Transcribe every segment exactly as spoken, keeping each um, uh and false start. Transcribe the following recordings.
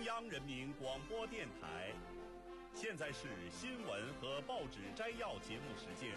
央人民广播电台。现在是新闻和报纸摘要节目时间。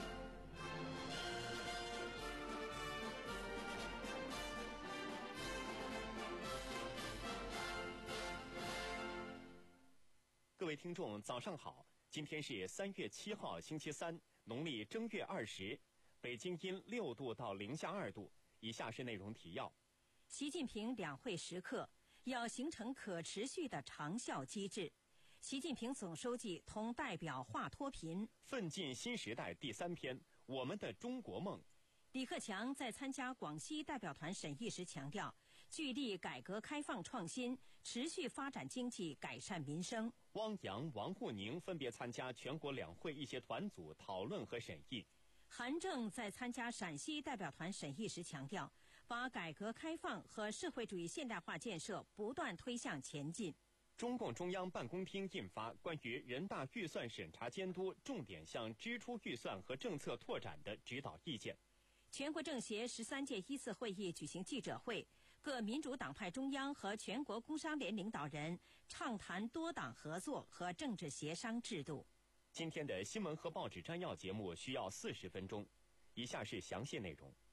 各位听众，早上好！今天是三月七号，星期三，农历正月二十。北京阴六度到零下二度。以下是内容提要： 习近平两会时刻要形成可持续的长效机制。习近平总书记同代表话脱贫。 奋进新时代第三篇，我们的中国梦。 李克强在参加广西代表团审议时强调，聚力改革开放创新，持续发展经济，改善民生。 汪洋、王沪宁分别参加全国两会一些团组讨论和审议。 韩正在参加陕西代表团审议时强调，把改革开放和社会主义现代化建设不断推向前进。 中共中央办公厅印发关于人大预算审查监督重点项支出预算和政策拓展的指导意见。 全国政协十三届一次会议举行记者会，各民主党派中央和全国工商联领导人畅谈多党合作和政治协商制度。 今天的新闻和报纸摘要节目需要四十分钟，以下是详细内容。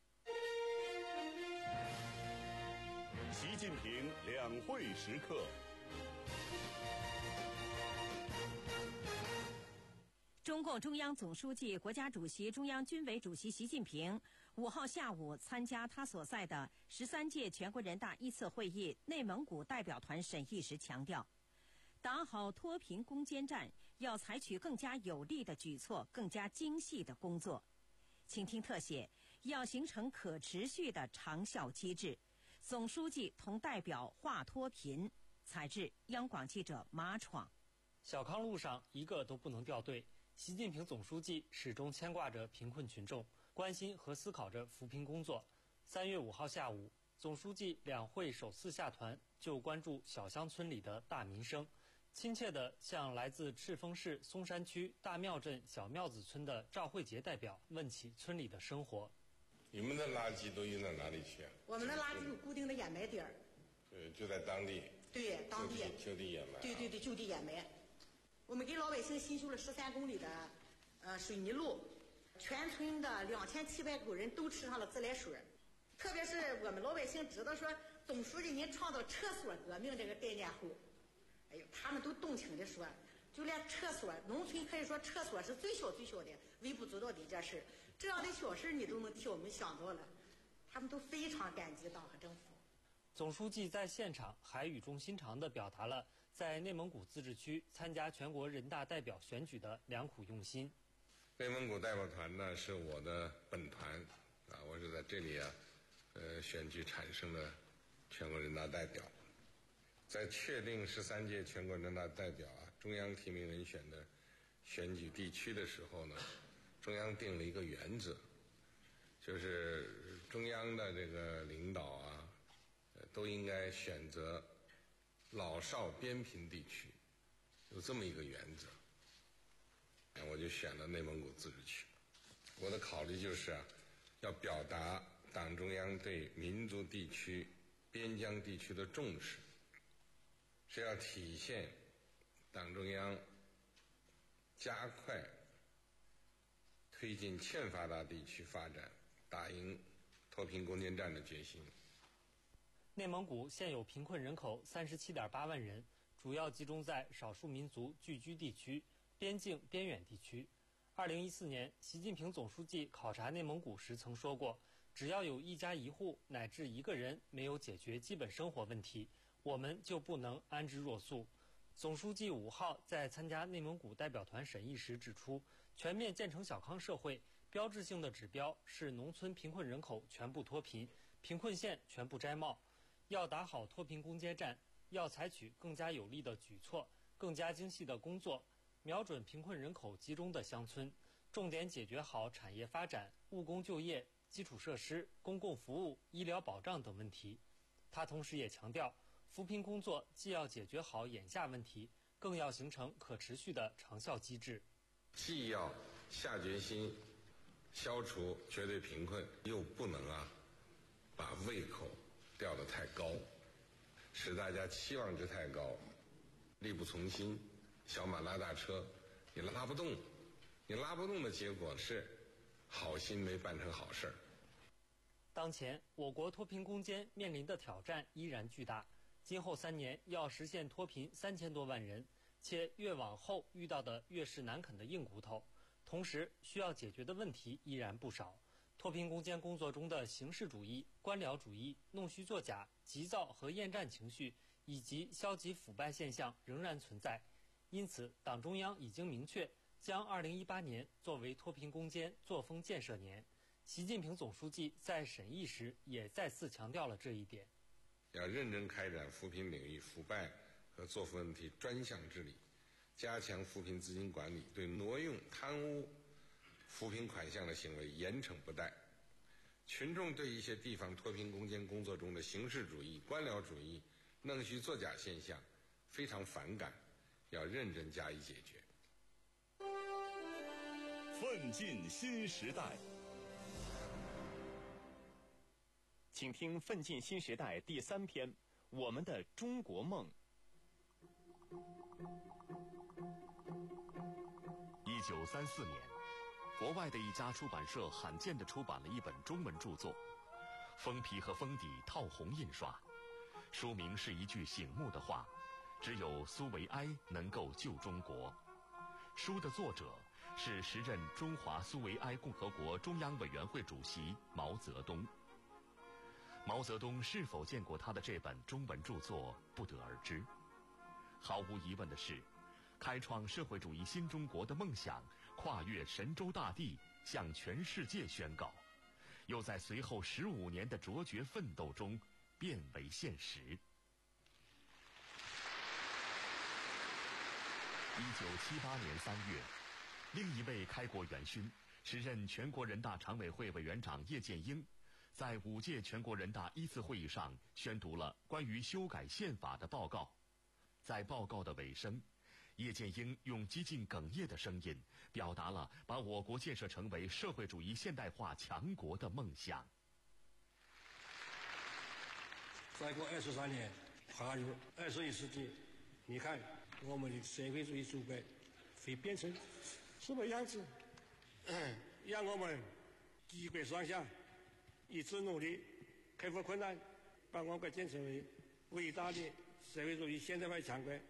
习近平两会时刻。 中共中央总书记、国家主席、中央军委主席习近平五号下午参加他所在的十三届全国人大一次会议内蒙古代表团审议时强调，打好脱贫攻坚战要采取更加有力的举措，更加精细的工作。请听特写，要形成可持续的长效机制。总书记同代表话脱贫。采自央广记者马闯。 小康路上一个都不能掉队。习近平总书记始终牵挂着贫困群众，关心和思考着扶贫工作。三月五号下午，总书记两会首次下团，就关注小乡村里的大民生，亲切地向来自赤峰市松山区大庙镇小庙子村的赵慧杰代表问起村里的生活。 你们的垃圾都运到哪里去啊？ 我们的垃圾有固定的掩埋点儿。 对，就在当地。 对，当地就地掩埋。 对对对，就地掩埋。我们给老百姓新修了十三公里的呃水泥路，全村的两千七百口人都吃上了自来水。特别是我们老百姓知道说总书记您创造厕所革命这个概念后，哎呦，他们都动情地说，就连厕所，农村可以说厕所是最小最小的、微不足道的一件事，这样的小事你都能替我们想到了，他们都非常感激党和政府。 总书记在现场还语重心长地表达了在内蒙古自治区参加全国人大代表选举的良苦用心。 内蒙古代表团呢是我的本团啊，我是在这里啊，呃选举产生的全国人大代表。在确定十三届全国人大代表啊中央提名人选的选举地区的时候呢，中央定了一个原则，就是中央的这个领导啊。都应该选择老少边贫地区，有这么一个原则。我就选了内蒙古自治区。我的考虑就是啊，要表达党中央对民族地区、边疆地区的重视，是要体现党中央加快推进欠发达地区发展、打赢脱贫攻坚战的决心。 内蒙古现有贫困人口三十七点八万人，主要集中在少数民族聚居地区、边境边远地区。二零一四年，习近平总书记考察内蒙古时曾说过，只要有一家一户乃至一个人没有解决基本生活问题，我们就不能安之若素。总书记五号在参加内蒙古代表团审议时指出，全面建成小康社会标志性的指标是农村贫困人口全部脱贫，贫困县全部摘帽。要打好脱贫攻坚战，要采取更加有力的举措，更加精细的工作，瞄准贫困人口集中的乡村，重点解决好产业发展、务工就业、基础设施、公共服务、医疗保障等问题。他同时也强调，扶贫工作既要解决好眼下问题，更要形成可持续的长效机制。 既要下决心消除绝对贫困，又不能啊把胃口吊得太高，使大家期望值太高， 力不从心，小马拉大车，你拉不动，你拉不动的结果是好心没办成好事儿。 当前，我国脱贫攻坚面临的挑战依然巨大，今后三年要实现脱贫三千多万人，且越往后遇到的越是难啃的硬骨头。同时，需要解决的问题依然不少。脱贫攻坚工作中的形式主义、官僚主义、弄虚作假、急躁和厌战情绪，以及消极腐败现象仍然存在。因此，党中央已经明确将二零一八年作为脱贫攻坚作风建设年。习近平总书记在审议时也再次强调了这一点。 要认真开展扶贫领域腐败和作风问题专项治理，加强扶贫资金管理，对挪用、贪污扶贫款项的行为严惩不贷。群众对一些地方脱贫攻坚工作中的形式主义、官僚主义、弄虚作假现象非常反感，要认真加以解决。 奋进新时代， 请听《奋进新时代》第三篇《我们的中国梦》。 一九三四年，国外的一家出版社罕见地出版了一本中文著作，封皮和封底套红印刷，书名是一句醒目的话：只有苏维埃能够救中国。书的作者是时任中华苏维埃共和国中央委员会主席毛泽东。毛泽东是否见过他的这本中文著作，不得而知。毫无疑问的是，开创社会主义新中国的梦想跨越神州大地，向全世界宣告，又在随后十五年的卓绝奋斗中变为现实。一九七八年三月，另一位开国元勋，时任全国人大常委会委员长叶剑英，在五届全国人大一次会议上宣读了关于修改宪法的报告。在报告的尾声，叶剑英用几近哽咽的声音，表达了把我国建设成为社会主义现代化强国的梦想。 再过二十三年，踏入二十一世纪，你看我们的社会主义祖国会变成什么样子？让我们举国上下一致努力，克服困难，把我国建成为伟大的社会主义现代化强国。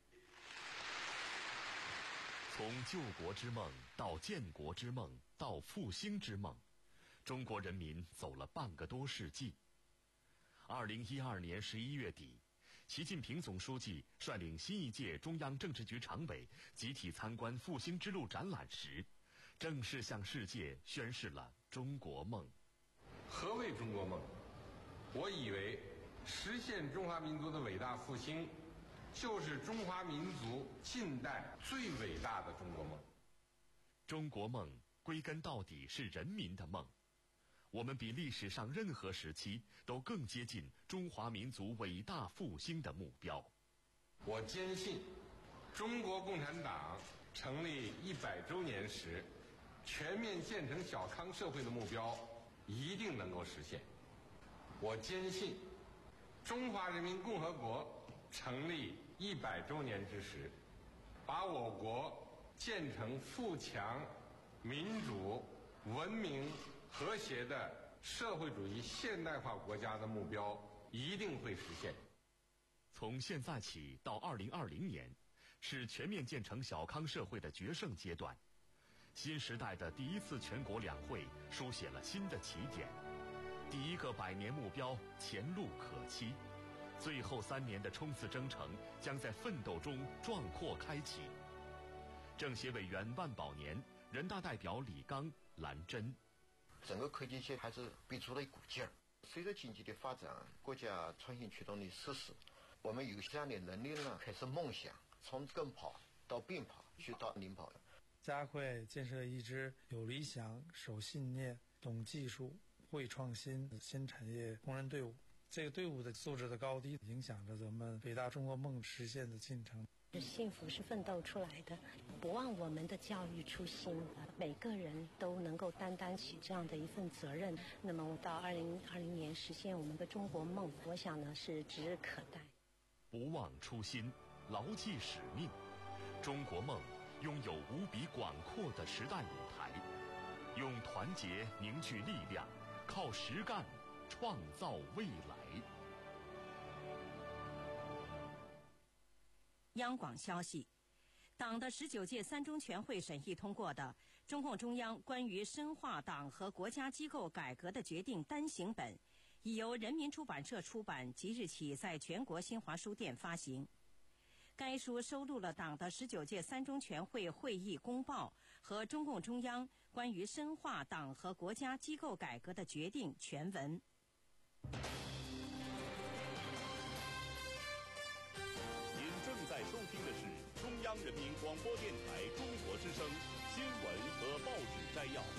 从救国之梦到建国之梦到复兴之梦，中国人民走了半个多世纪。二零一二年十一月底，习近平总书记率领新一届中央政治局常委集体参观复兴之路展览时，正式向世界宣示了中国梦。 何谓中国梦？我以为实现中华民族的伟大复兴，就是中华民族近代最伟大的中国梦。 中国梦归根到底是人民的梦，我们比历史上任何时期都更接近中华民族伟大复兴的目标。 我坚信，中国共产党成立一百周年时，全面建成小康社会的目标一定能够实现。我坚信，中华人民共和国成立一百周年之时，把我国建成富强、民主、文明、和谐的社会主义现代化国家的目标一定会实现。 从现在起到二零二零年，是全面建成小康社会的决胜阶段。新时代的第一次全国两会书写了新的起点，第一个百年目标前路可期，最后三年的冲刺征程将在奋斗中壮阔开启。政协委员万宝年、人大代表李刚、兰珍。 整个科技界还是逼出了一股劲儿。随着经济的发展，国家创新驱动的实施，我们有这样的能力呢，开始梦想，从跟跑到并跑，去到领跑。 加快建设一支有理想、守信念、懂技术、会创新的新产业工人队伍。这个队伍的素质的高低，影响着咱们伟大中国梦实现的进程。 幸福是奋斗出来的，不忘我们的教育初心，每个人都能够担当起这样的一份责任。那么到二零二零年实现我们的中国梦，我想呢是指日可待。 不忘初心， 牢记使命，中国梦拥有无比广阔的时代舞台，用团结凝聚力量，靠实干创造未来。 央广消息，党的十九届三中全会审议通过的中共中央关于深化党和国家机构改革的决定单行本，已由人民出版社出版，即日起在全国新华书店发行。该书收录了党的十九届三中全会会议公报和中共中央关于深化党和国家机构改革的决定全文。 您正在收听的是中央人民广播电台中国之声新闻和报纸摘要。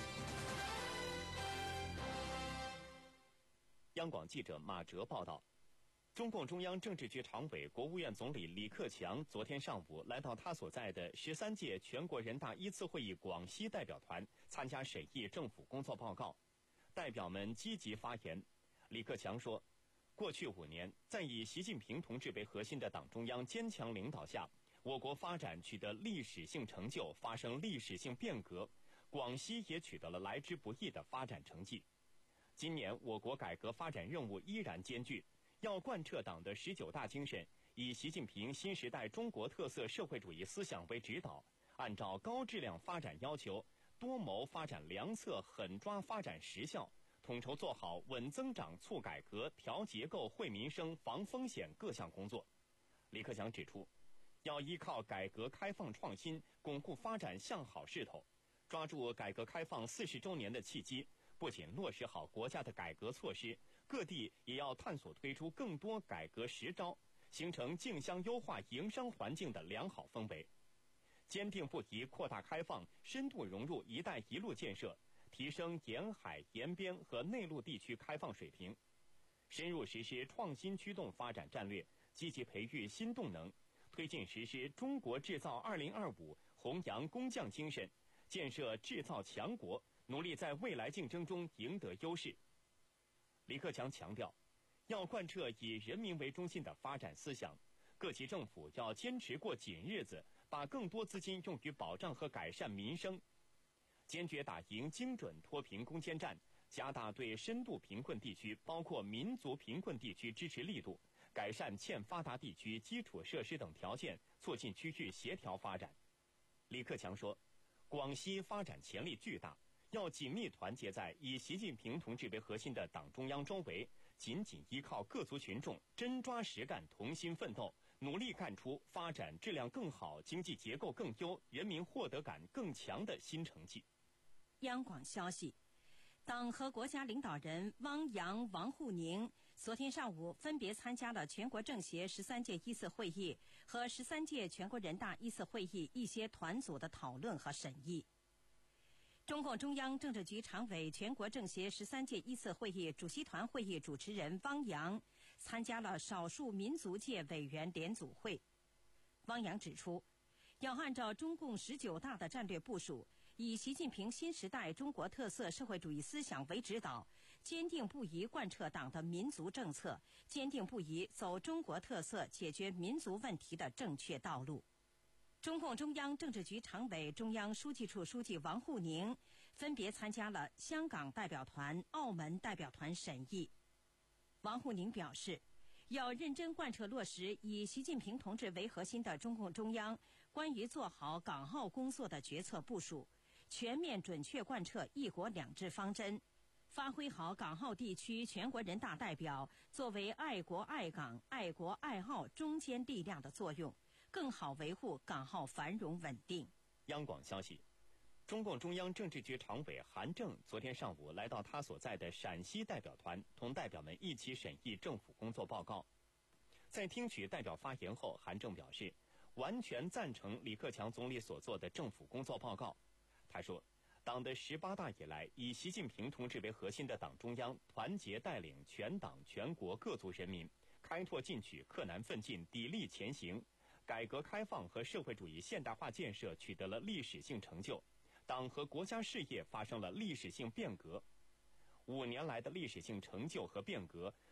央广记者马哲报道，中共中央政治局常委、国务院总理李克强昨天上午来到他所在的十三届全国人大一次会议广西代表团参加审议政府工作报告，代表们积极发言。李克强说，过去五年，在以习近平同志为核心的党中央坚强领导下，我国发展取得历史性成就，发生历史性变革，广西也取得了来之不易的发展成绩。今年我国改革发展任务依然艰巨，要贯彻党的十九大精神，以习近平新时代中国特色社会主义思想为指导，按照高质量发展要求，多谋发展良策，狠抓发展实效，统筹做好稳增长、促改革、调结构、惠民生、防风险各项工作。李克强指出，要依靠改革开放创新，巩固发展向好势头，抓住改革开放四十周年的契机，不仅落实好国家的改革措施，各地也要探索推出更多改革实招，形成竞相优化营商环境的良好氛围。坚定不移扩大开放，深度融入“一带一路”建设，提升沿海、沿边和内陆地区开放水平，深入实施创新驱动发展战略，积极培育新动能，推进实施中国制造二零二五，弘扬工匠精神，建设制造强国，努力在未来竞争中赢得优势。李克强强调，要贯彻以人民为中心的发展思想，各级政府要坚持过紧日子，把更多资金用于保障和改善民生，坚决打赢精准脱贫攻坚战，加大对深度贫困地区，包括民族贫困地区支持力度，改善欠发达地区基础设施等条件，促进区域协调发展。李克强说，广西发展潜力巨大，要紧密团结在以习近平同志为核心的党中央周围，紧紧依靠各族群众，真抓实干，同心奋斗，努力干出发展质量更好、经济结构更优、人民获得感更强的新成绩。 央广消息，党和国家领导人汪洋、王沪宁昨天上午分别参加了全国政协十三届一次会议和十三届全国人大一次会议一些团组的讨论和审议。中共中央政治局常委、全国政协十三届一次会议主席团会议主持人汪洋参加了少数民族界委员联组会。汪洋指出，要按照中共十九大的战略部署，以习近平新时代中国特色社会主义思想为指导，坚定不移贯彻党的民族政策，坚定不移走中国特色解决民族问题的正确道路。中共中央政治局常委、中央书记处书记王沪宁分别参加了香港代表团、澳门代表团审议。王沪宁表示，要认真贯彻落实以习近平同志为核心的中共中央关于做好港澳工作的决策部署，全面准确贯彻一国两制方针，发挥好港澳地区全国人大代表作为爱国爱港、爱国爱澳中坚力量的作用，更好维护港澳繁荣稳定。 央广消息，中共中央政治局常委韩正昨天上午来到他所在的陕西代表团，同代表们一起审议政府工作报告。在听取代表发言后，韩正表示，完全赞成李克强总理所做的政府工作报告。他说，党的十八大以来，以习近平同志为核心的党中央团结带领全党全国各族人民，开拓进取，克难奋进，砥砺前行，改革开放和社会主义现代化建设取得了历史性成就，党和国家事业发生了历史性变革。五年来的历史性成就和变革，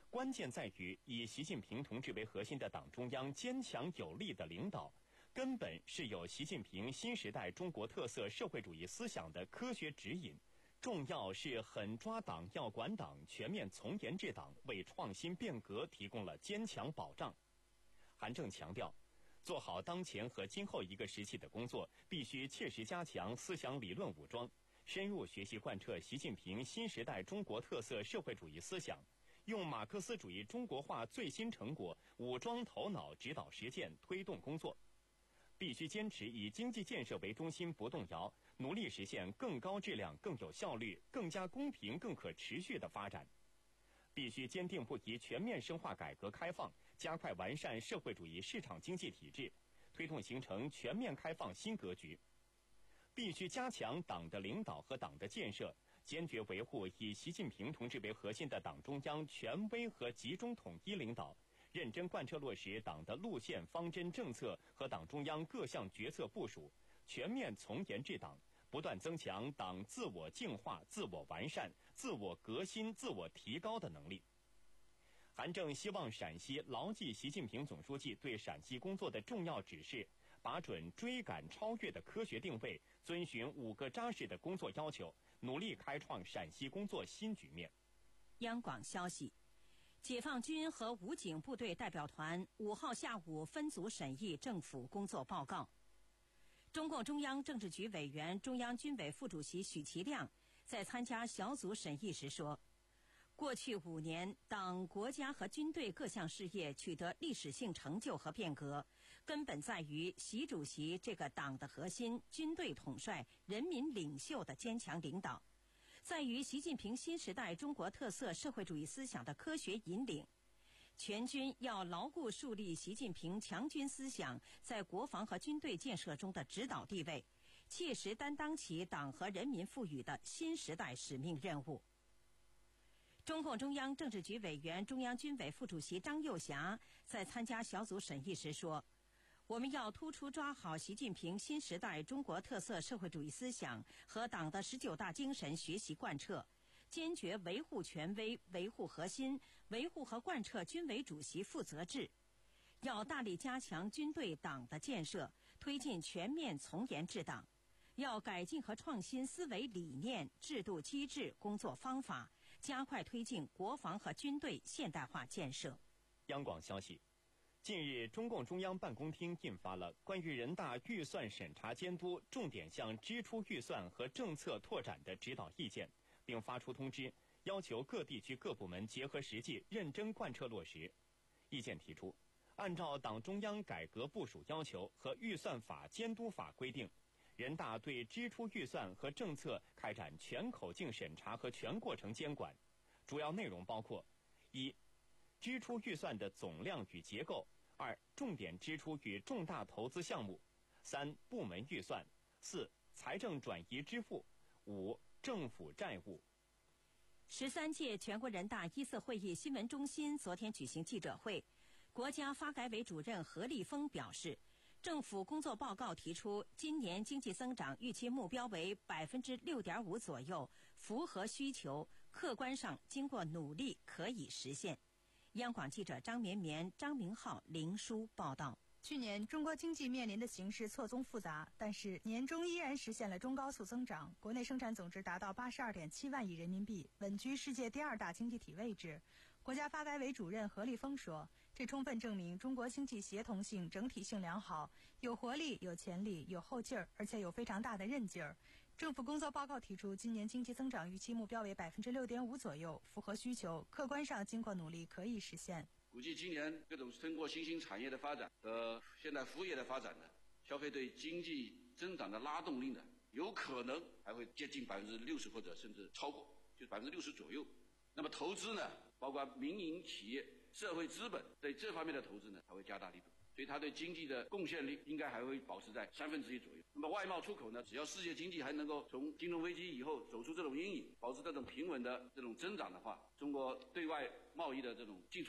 关键在于以习近平同志为核心的党中央坚强有力的领导，根本是有习近平新时代中国特色社会主义思想的科学指引，重要是狠抓党要管党，全面从严治党，为创新变革提供了坚强保障。韩正强调，做好当前和今后一个时期的工作，必须切实加强思想理论武装，深入学习贯彻习近平新时代中国特色社会主义思想，用马克思主义中国化最新成果武装头脑，指导实践，推动工作。必须坚持以经济建设为中心不动摇，努力实现更高质量、更有效率、更加公平、更可持续的发展。必须坚定不移全面深化改革开放，加快完善社会主义市场经济体制，推动形成全面开放新格局。必须加强党的领导和党的建设，坚决维护以习近平同志为核心的党中央权威和集中统一领导，认真贯彻落实党的路线方针政策和党中央各项决策部署，全面从严治党，不断增强党自我净化、自我完善、自我革新、自我提高的能力。韩正希望陕西牢记习近平总书记对陕西工作的重要指示，把准追赶超越的科学定位，遵循五个扎实的工作要求，努力开创陕西工作新局面。 央广消息，解放军和武警部队代表团五号下午分组审议政府工作报告。中共中央政治局委员、中央军委副主席许其亮在参加小组审议时说，过去五年，党、国家和军队各项事业取得历史性成就和变革，根本在于习主席这个党的核心、军队统帅、人民领袖的坚强领导，在于习近平新时代中国特色社会主义思想的科学引领。全军要牢固树立习近平强军思想在国防和军队建设中的指导地位，切实担当起党和人民赋予的新时代使命任务。中共中央政治局委员、中央军委副主席张又侠在参加小组审议时说，我们要突出抓好习近平新时代中国特色社会主义思想和党的十九大精神学习贯彻，坚决维护权威、维护核心、维护和贯彻军委主席负责制。要大力加强军队党的建设，推进全面从严治党。要改进和创新思维理念、制度机制、工作方法，加快推进国防和军队现代化建设。 央广消息，近日，中共中央办公厅印发了关于人大预算审查监督重点项支出预算和政策拓展的指导意见，并发出通知，要求各地区各部门结合实际，认真贯彻落实。意见提出，按照党中央改革部署要求和预算法监督法规定，人大对支出预算和政策开展全口径审查和全过程监管，主要内容包括：一、支出预算的总量与结构；二、重点支出与重大投资项目；三、部门预算；四、财政转移支付；五、政府债务。 十三届全国人大一次会议新闻中心昨天举行记者会，国家发改委主任何立峰表示，政府工作报告提出，今年经济增长预期目标为百分之六点五左右，符合需求，客观上经过努力可以实现。央广记者张绵绵、张明浩、林书报道。 去年中国经济面临的形势错综复杂，但是年中依然实现了中高速增长，国内生产总值达到八十二点七万亿人民币，稳居世界第二大经济体位置。国家发改委主任何立峰说，这充分证明中国经济协同性、整体性良好，有活力、有潜力、有后劲儿，而且有非常大的韧劲儿。政府工作报告提出，今年经济增长预期目标为百分之六点五左右，符合需求，客观上经过努力可以实现。 估计今年各种通过新兴产业的发展和现代服务业的发展呢，消费对经济增长的拉动力呢，有可能还会接近百分之六十或者甚至超过，就百分之六十左右。那么投资呢，包括民营企业、社会资本对这方面的投资呢，还会加大力度，所以它对经济的贡献力应该还会保持在三分之一左右。那么外贸出口呢，只要世界经济还能够从金融危机以后走出这种阴影，保持这种平稳的这种增长的话，中国对外贸易的这种进出口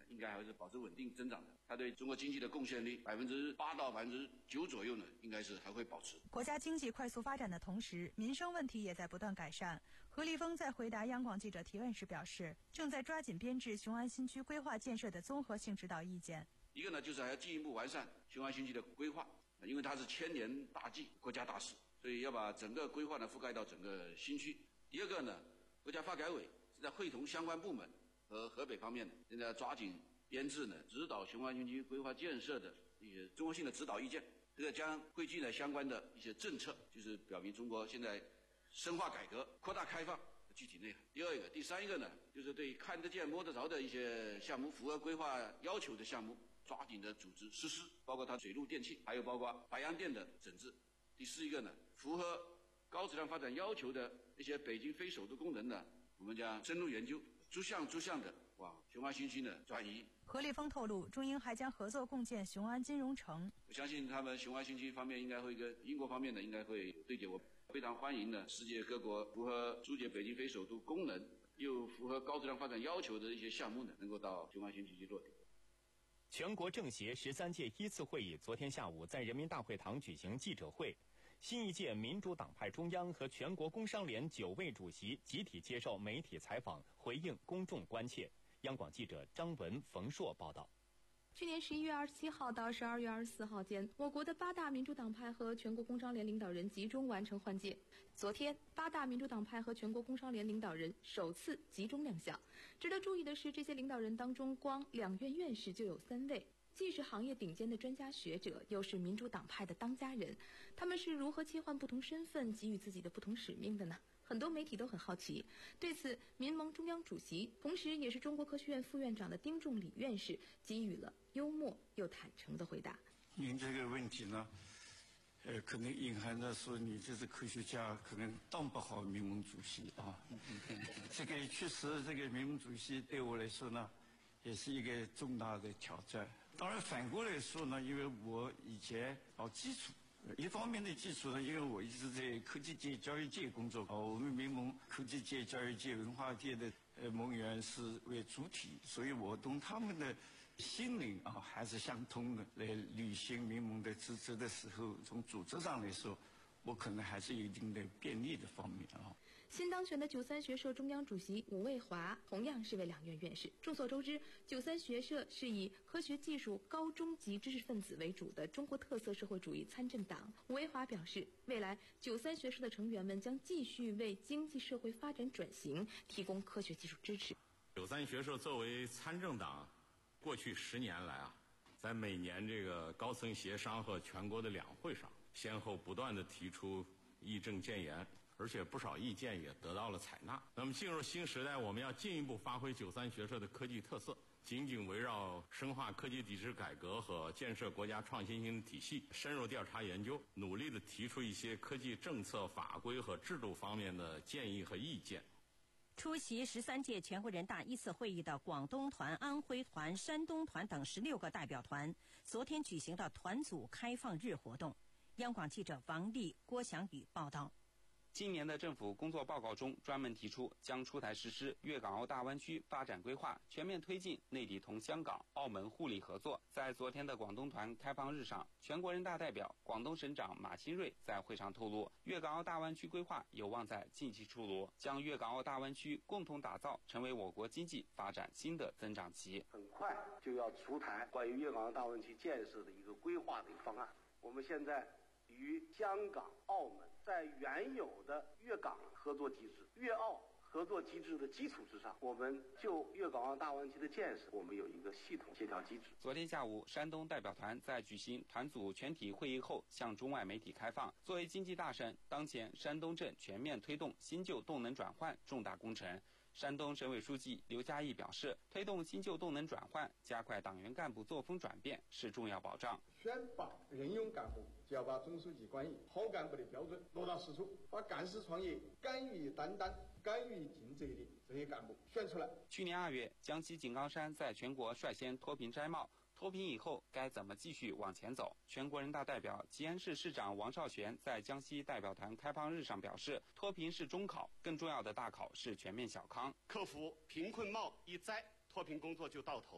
应该还是保持稳定增长的。它对中国经济的贡献率百分之八到百分之九左右呢，应该是还会保持。 国家经济快速发展的同时，民生问题也在不断改善。何立峰在回答央广记者提问时表示，正在抓紧编制雄安新区规划建设的综合性指导意见。 一个呢，就是还要进一步完善雄安新区的规划，因为它是千年大计、国家大事，所以要把整个规划呢覆盖到整个新区。第二个呢，国家发改委是在会同相关部门和河北方面呢，现在抓紧编制呢指导雄安新区规划建设的一些综合性的指导意见，这个将汇聚了相关的一些政策，就是表明中国现在深化改革、扩大开放的具体内涵。第二个、第三一个呢，就是对看得见、摸得着的一些项目，符合规划要求的项目，抓紧的组织实施，包括它水路电气，还有包括白洋淀的整治。第四一个呢，符合高质量发展要求的一些北京非首都功能呢，我们将深入研究，逐项逐项的往雄安新区呢转移。 何立峰透露，中英还将合作共建雄安金融城。 我相信他们雄安新区方面应该会跟英国方面呢应该会对接，我非常欢迎呢世界各国符合租借北京非首都功能又符合高质量发展要求的一些项目呢，能够到雄安新区去落地。 全国政协十三届一次会议昨天下午在人民大会堂举行记者会，新一届民主党派中央和全国工商联九位主席集体接受媒体采访，回应公众关切。央广记者张文、冯硕报道。 去年十一月二十七号到十二月二十四号间，我国的八大民主党派和全国工商联领导人集中完成换届。昨天，八大民主党派和全国工商联领导人首次集中亮相。值得注意的是，这些领导人当中，光两院院士就有三位，既是行业顶尖的专家学者，又是民主党派的当家人。他们是如何切换不同身份，给予自己的不同使命的呢？很多媒体都很好奇。对此，民盟中央主席，同时也是中国科学院副院长的丁仲礼院士给予了幽默又坦诚的回答。 您这个问题呢，呃，可能隐含着说你这是科学家，可能当不好民盟主席啊。这个确实，这个民盟主席对我来说呢，也是一个重大的挑战。当然反过来说呢，因为我以前搞基础。一方面的基础呢，因为我一直在科技界、教育界工作，啊，我们民盟科技界、教育界、文化界的呃盟员是为主体，所以我同他们的心灵啊还是相通的。来履行民盟的职责的时候，从组织上来说，我可能还是有一定的便利的方面啊。 新当选的九三学社中央主席伍卫华同样是位两院院士。众所周知，九三学社是以科学技术高中级知识分子为主的中国特色社会主义参政党。伍卫华表示，未来九三学社的成员们将继续为经济社会发展转型提供科学技术支持。 九三学社作为参政党，过去十年来啊，在每年这个高层协商和全国的两会上，先后不断地提出议政建言。而且不少意见也得到了采纳。那么进入新时代，我们要进一步发挥九三学社的科技特色，紧紧围绕深化科技体制改革和建设国家创新型体系，深入调查研究，努力地提出一些科技政策、法规和制度方面的建议和意见。 出席十三届全国人大一次会议的广东团、安徽团、山东团等十六个代表团，昨天举行的团组开放日活动。央广记者王丽、郭翔宇报道。 今年的政府工作报告中专门提出，将出台实施粤港澳大湾区发展规划，全面推进内地同香港、澳门互利合作。在昨天的广东团开放日上，全国人大代表、广东省长马新瑞在会上透露，粤港澳大湾区规划有望在近期出炉，将粤港澳大湾区共同打造成为我国经济发展新的增长期。 很快就要出台关于粤港澳大湾区建设的一个规划的一个方案。我们现在与香港、澳门在原有的粤港合作机制、粤澳合作机制的基础之上，我们就粤港澳大湾区的建设，我们有一个系统协调机制。 昨天下午，山东代表团在举行团组全体会议后，向中外媒体开放。作为经济大省，当前山东镇全面推动新旧动能转换重大工程。山东省委书记刘嘉义表示，推动新旧动能转换，加快党员干部作风转变是重要保障。 选拔任用干部，就要把总书记关于好干部的标准落到实处，把干事创业、敢于担当、敢于尽责的这些干部选出来。 去年二月，江西井冈山在全国率先脱贫摘帽。脱贫以后该怎么继续往前走？全国人大代表、吉安市市长王少泉在江西代表团开放日上表示，脱贫是中考，更重要的大考是全面小康。 克服贫困帽一摘，脱贫工作就到头。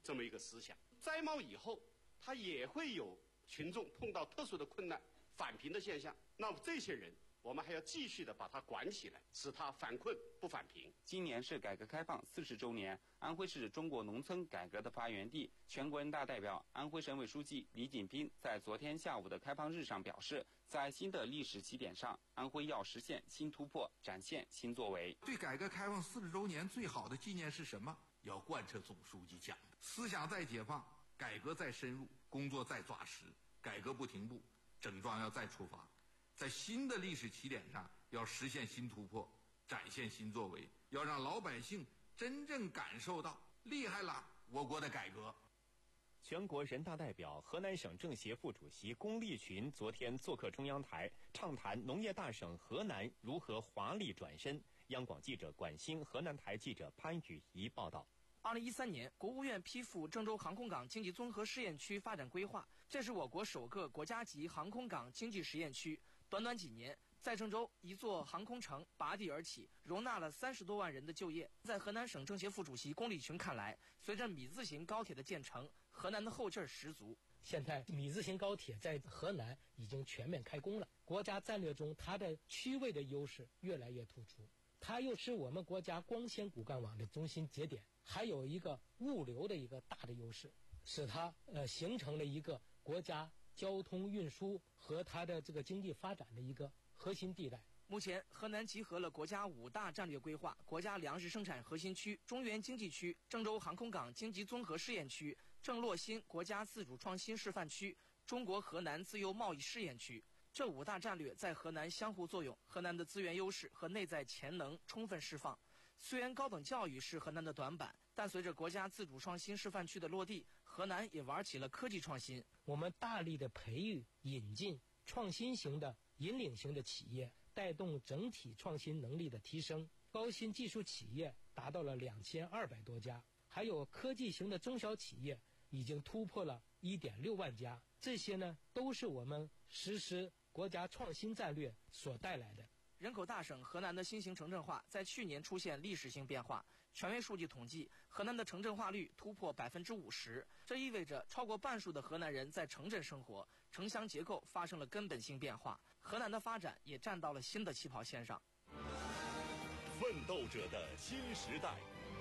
这么一个思想。摘帽以后，他也会有群众碰到特殊的困难、返贫的现象，那么这些人，我们还要继续的把他管起来，使他反困不返贫。 今年是改革开放四十周年，安徽是中国农村改革的发源地。全国人大代表、安徽省委书记李锦斌在昨天下午的开放日上表示，在新的历史起点上，安徽要实现新突破，展现新作为。 对改革开放四十周年最好的纪念是什么？要贯彻总书记讲的：思想再解放，改革再深入，工作再抓实，改革不停步，整装要再出发。在新的历史起点上，要实现新突破，展现新作为，要让老百姓真正感受到厉害了我国的改革。 全国人大代表、河南省政协副主席龚立群昨天做客中央台，畅谈农业大省河南如何华丽转身。央广记者管兴、河南台记者潘雨怡报道。 二零一三年，国务院批复郑州航空港经济综合试验区发展规划，这是我国首个国家级航空港经济实验区。短短几年，在郑州一座航空城拔地而起，容纳了三十多万人的就业。在河南省政协副主席龚立群看来，随着米字形高铁的建成，河南的后劲儿十足。 现在米字形高铁在河南已经全面开工了，国家战略中它的区位的优势越来越突出，它又是我们国家光纤骨干网的中心节点，还有一个物流的一个大的优势，使它呃形成了一个国家交通运输和它的这个经济发展的一个核心地带。 目前，河南集合了国家五大战略规划、国家粮食生产核心区、中原经济区、郑州航空港经济综合试验区、郑洛新国家自主创新示范区、中国河南自由贸易试验区。这五大战略在河南相互作用，河南的资源优势和内在潜能充分释放。虽然高等教育是河南的短板，但随着国家自主创新示范区的落地，河南也玩起了科技创新。 我们大力的培育、引进创新型的、引领型的企业，带动整体创新能力的提升。高新技术企业达到了两千二百多家，还有科技型的中小企业已经突破了一点六万家。这些呢，都是我们实施国家创新战略所带来的。 人口大省河南的新型城镇化在去年出现历史性变化。全面数据统计，河南的城镇化率突破百分之五十，这意味着超过半数的河南人在城镇生活，城乡结构发生了根本性变化。河南的发展也站到了新的起跑线上。 奋斗者的新时代，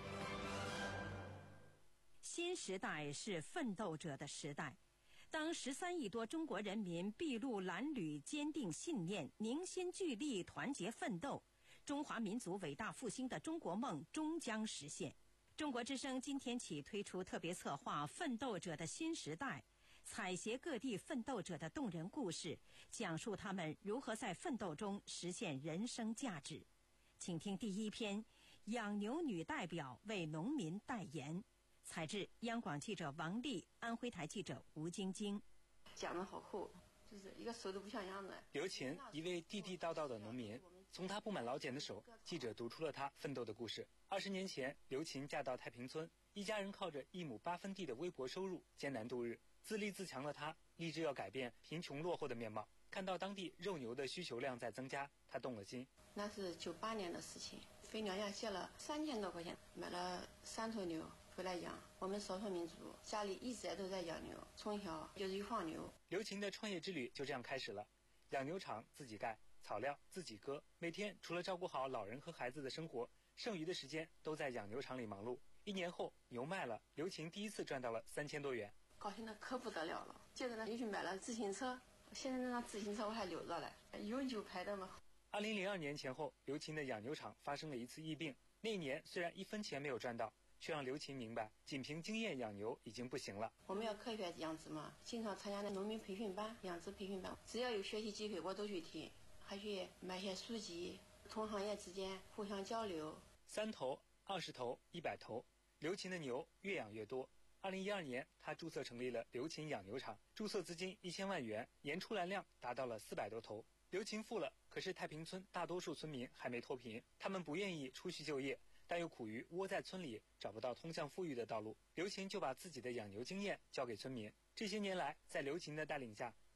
新时代是奋斗者的时代。当十三亿多中国人民筚路蓝缕、坚定信念、凝心聚力、团结奋斗，中华民族伟大复兴的中国梦终将实现。中国之声今天起推出特别策划《奋斗者的新时代》，采撷各地奋斗者的动人故事，讲述他们如何在奋斗中实现人生价值。请听第一篇：养牛女代表为农民代言。采自央广记者王丽，安徽台记者吴晶晶。 讲得好厚，就是一个手都不像样子。 刘琴，一位地地道道的农民，从她布满老茧的手，记者读出了她奋斗的故事。二十年前，刘琴嫁到太平村，一家人靠着一亩八分地的微薄收入艰难度日。自立自强的她立志要改变贫穷落后的面貌。看到当地肉牛的需求量在增加，她动了心。 那是九八年的事情，肥料价卸了三千多块钱，买了三头牛回来养。我们少数民族家里一直都在养牛，从小就是一放牛。 刘琴的创业之旅就这样开始了，养牛场自己盖，草料自己割，每天除了照顾好老人和孩子的生活，剩余的时间都在养牛场里忙碌。一年后牛卖了，刘琴第一次赚到了三千多元， 高兴的可不得了了。接着呢又去买了自行车，现在那辆自行车我还留着嘞，永久牌的嘛。 二零零二年前后，刘琴的养牛场发生了一次疫病。那一年虽然一分钱没有赚到，却让刘琴明白，仅凭经验养牛已经不行了。 我们要科学养殖嘛，经常参加那农民培训班、养殖培训班，只要有学习机会我都去听，还去买些书籍，同行业之间互相交流。 三头、二十头、一百头，刘琴的牛越养越多。二零一二年，他注册成立了刘琴养牛场，注册资金一千万元，年出栏量达到了四百多头。刘琴富了，可是太平村大多数村民还没脱贫，他们不愿意出去就业，但又苦于窝在村里找不到通向富裕的道路。刘琴就把自己的养牛经验交给村民。这些年来，在刘琴的带领下，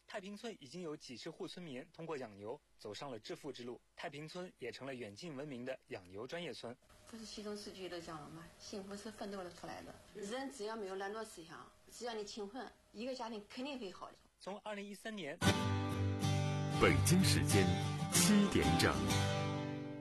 太平村已经有几十户村民通过养牛走上了致富之路，太平村也成了远近闻名的养牛专业村。 不是习总书记都讲了吗？幸福是奋斗的出来的。人只要没有懒惰思想，只要你勤奋，一个家庭肯定会好的。 从二零一三年， 北京时间七点整。